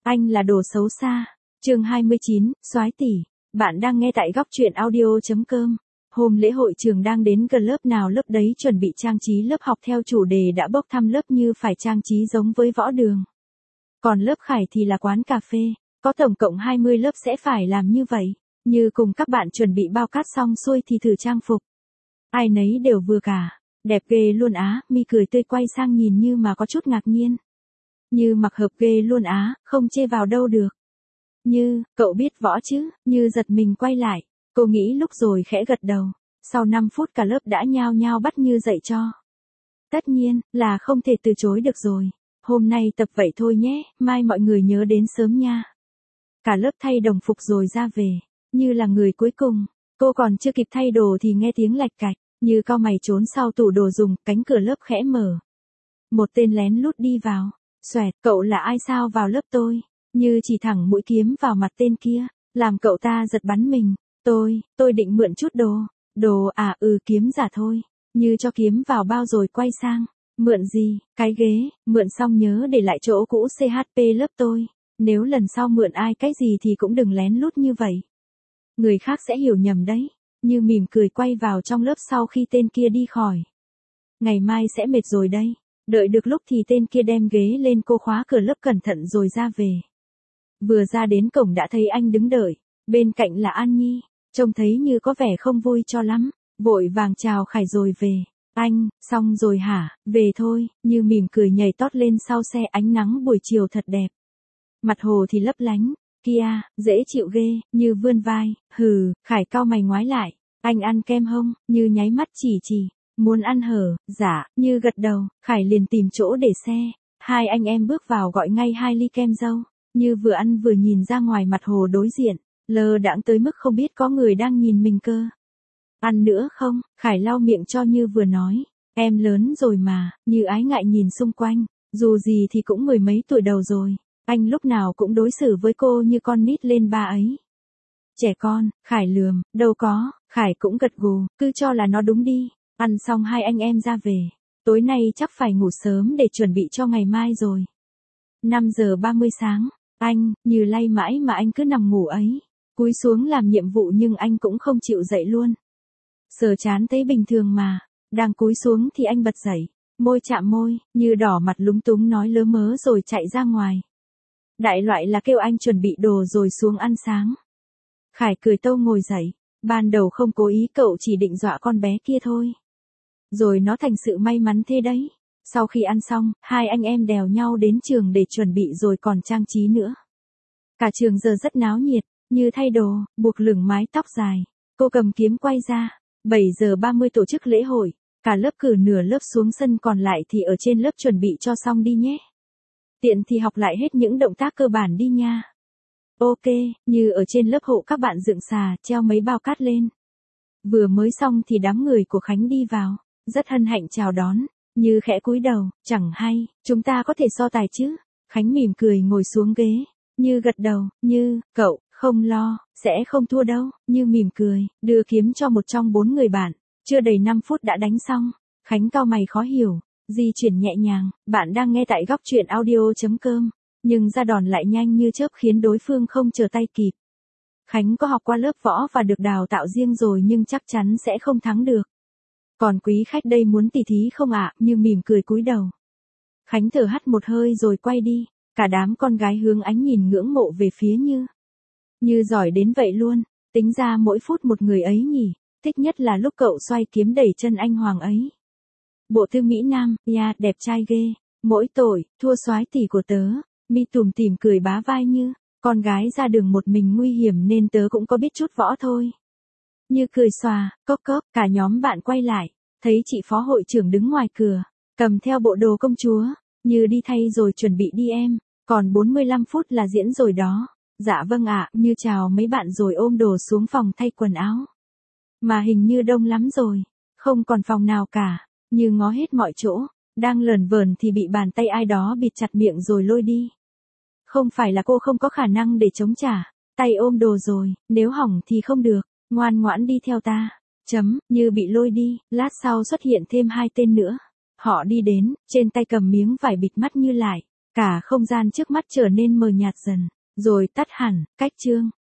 Anh là đồ xấu xa. Chương 29, soái tỷ. Bạn đang nghe tại góc truyện audio.com. Hôm lễ hội trường đang đến gần, lớp nào lớp đấy chuẩn bị trang trí lớp học theo chủ đề đã bốc thăm lớp như phải trang trí giống với võ đường. Còn lớp Khải thì là quán cà phê, có tổng cộng 20 lớp sẽ phải làm như vậy. Như cùng các bạn chuẩn bị bao cát xong xuôi thì thử trang phục. Ai nấy đều vừa cả, đẹp ghê luôn á, Mi cười tươi quay sang nhìn Như mà có chút ngạc nhiên. Như mặc hợp ghê luôn á, không chê vào đâu được. Như, cậu biết võ chứ? Như giật mình quay lại, cô nghĩ lúc rồi khẽ gật đầu. Sau 5 phút cả lớp đã nhao nhao bắt Như dạy cho. Tất nhiên, là không thể từ chối được rồi. Hôm nay tập vậy thôi nhé, mai mọi người nhớ đến sớm nha. Cả lớp thay đồng phục rồi ra về. Như là người cuối cùng, cô còn chưa kịp thay đồ thì nghe tiếng lạch cạch. Như cau mày trốn sau tủ đồ dùng, cánh cửa lớp khẽ mở. Một tên lén lút đi vào. Xoẹt, cậu là ai sao vào lớp tôi? Như chỉ thẳng mũi kiếm vào mặt tên kia, làm cậu ta giật bắn mình. Tôi định mượn chút đồ. Đồ à? Kiếm giả thôi. Như cho kiếm vào bao rồi quay sang. Mượn gì? Cái ghế. Mượn xong nhớ để lại chỗ cũ CHP lớp tôi. Nếu lần sau mượn ai cái gì thì cũng đừng lén lút như vậy. Người khác sẽ hiểu nhầm đấy. Như mỉm cười quay vào trong lớp sau khi tên kia đi khỏi. Ngày mai sẽ mệt rồi đây. Đợi được lúc thì tên kia đem ghế lên, cô khóa cửa lớp cẩn thận rồi ra về. Vừa ra đến cổng đã thấy anh đứng đợi. Bên cạnh là An Nhi. Trông thấy Như có vẻ không vui cho lắm. Vội vàng chào Khải rồi về. Anh, xong rồi hả? Về thôi. Như mỉm cười nhảy tót lên sau xe, ánh nắng buổi chiều thật đẹp. Mặt hồ thì lấp lánh. Kia, dễ chịu ghê. Như vươn vai. Hừ. Khải cau mày ngoái lại. Anh ăn kem không? Như nháy mắt chỉ. Muốn ăn hở? Dạ. Như gật đầu. Khải liền tìm chỗ để xe. Hai anh em bước vào gọi ngay 2 ly kem dâu. Như vừa ăn vừa nhìn ra ngoài mặt hồ đối diện. Lơ đãng tới mức không biết có người đang nhìn mình cơ. Ăn nữa không? Khải lau miệng cho Như vừa nói. Em lớn rồi mà. Như ái ngại nhìn xung quanh. Dù gì thì cũng 10 mấy tuổi đầu rồi. Anh lúc nào cũng đối xử với cô như con nít lên ba ấy. Trẻ con. Khải lườm. Đâu có. Khải cũng gật gù. Cứ cho là nó đúng đi. Ăn xong hai anh em ra về. Tối nay chắc phải ngủ sớm để chuẩn bị cho ngày mai rồi. 5 giờ 30 sáng. Anh, Như lay mãi mà anh cứ nằm ngủ ấy. Cúi xuống làm nhiệm vụ nhưng anh cũng không chịu dậy luôn. Sờ chán thấy bình thường mà. Đang cúi xuống thì anh bật dậy. Môi chạm môi, Như đỏ mặt lúng túng nói lớ mớ rồi chạy ra ngoài. Đại loại là kêu anh chuẩn bị đồ rồi xuống ăn sáng. Khải cười tâu ngồi dậy. Ban đầu không cố ý, cậu chỉ định dọa con bé kia thôi. Rồi nó thành sự may mắn thế đấy. Sau khi ăn xong, hai anh em đèo nhau đến trường để chuẩn bị rồi còn trang trí nữa. Cả trường giờ rất náo nhiệt. Như thay đồ, buộc lửng mái tóc dài. Cô cầm kiếm quay ra. 7 giờ 30 tổ chức lễ hội. Cả lớp cử nửa lớp xuống sân, còn lại thì ở trên lớp chuẩn bị cho xong đi nhé. Tiện thì học lại hết những động tác cơ bản đi nha. Ok. Như ở trên lớp hộ các bạn dựng xà, treo mấy bao cát lên. Vừa mới xong thì đám người của Khánh đi vào. Rất hân hạnh chào đón. Như khẽ cúi đầu. Chẳng hay, chúng ta có thể so tài chứ? Khánh mỉm cười ngồi xuống ghế. Như gật đầu. Như, cậu, không lo, sẽ không thua đâu. Như mỉm cười, đưa kiếm cho một trong 4 người bạn. Chưa đầy 5 phút đã đánh xong. Khánh cau mày khó hiểu. Di chuyển nhẹ nhàng. Bạn đang nghe tại góc truyện audio.com. Nhưng ra đòn lại nhanh như chớp khiến đối phương không chờ tay kịp. Khánh có học qua lớp võ và được đào tạo riêng rồi nhưng chắc chắn sẽ không thắng được. Còn quý khách đây muốn tỉ thí không ạ? Như mỉm cười cúi đầu. Khánh thở hắt một hơi rồi quay đi. Cả đám con gái hướng ánh nhìn ngưỡng mộ về phía Như. Như giỏi đến vậy luôn. Tính ra mỗi phút một người ấy nhỉ. Thích nhất là lúc cậu xoay kiếm đẩy chân anh Hoàng ấy. Bộ tư Mỹ Nam, ya, đẹp trai ghê. Mỗi tội, thua soái tỷ của tớ. Mi tủm tỉm cười bá vai Như. Con gái ra đường một mình nguy hiểm nên tớ cũng có biết chút võ thôi. Như cười xòa, cốc cốc, cả nhóm bạn quay lại. Thấy chị phó hội trưởng đứng ngoài cửa. Cầm theo bộ đồ công chúa. Như đi thay rồi chuẩn bị đi em. Còn 45 phút là diễn rồi đó. Dạ vâng ạ. Như chào mấy bạn rồi ôm đồ xuống phòng thay quần áo. Mà hình như đông lắm rồi. Không còn phòng nào cả. Như ngó hết mọi chỗ. Đang lờn vờn thì bị bàn tay ai đó bịt chặt miệng rồi lôi đi. Không phải là cô không có khả năng để chống trả. Tay ôm đồ rồi. Nếu hỏng thì không được. Ngoan ngoãn đi theo ta. Như bị lôi đi. Lát sau xuất hiện thêm 2 tên nữa. Họ đi đến. Trên tay cầm miếng vải bịt mắt Như lại. Cả không gian trước mắt trở nên mờ nhạt dần, rồi tắt hẳn, cách chương.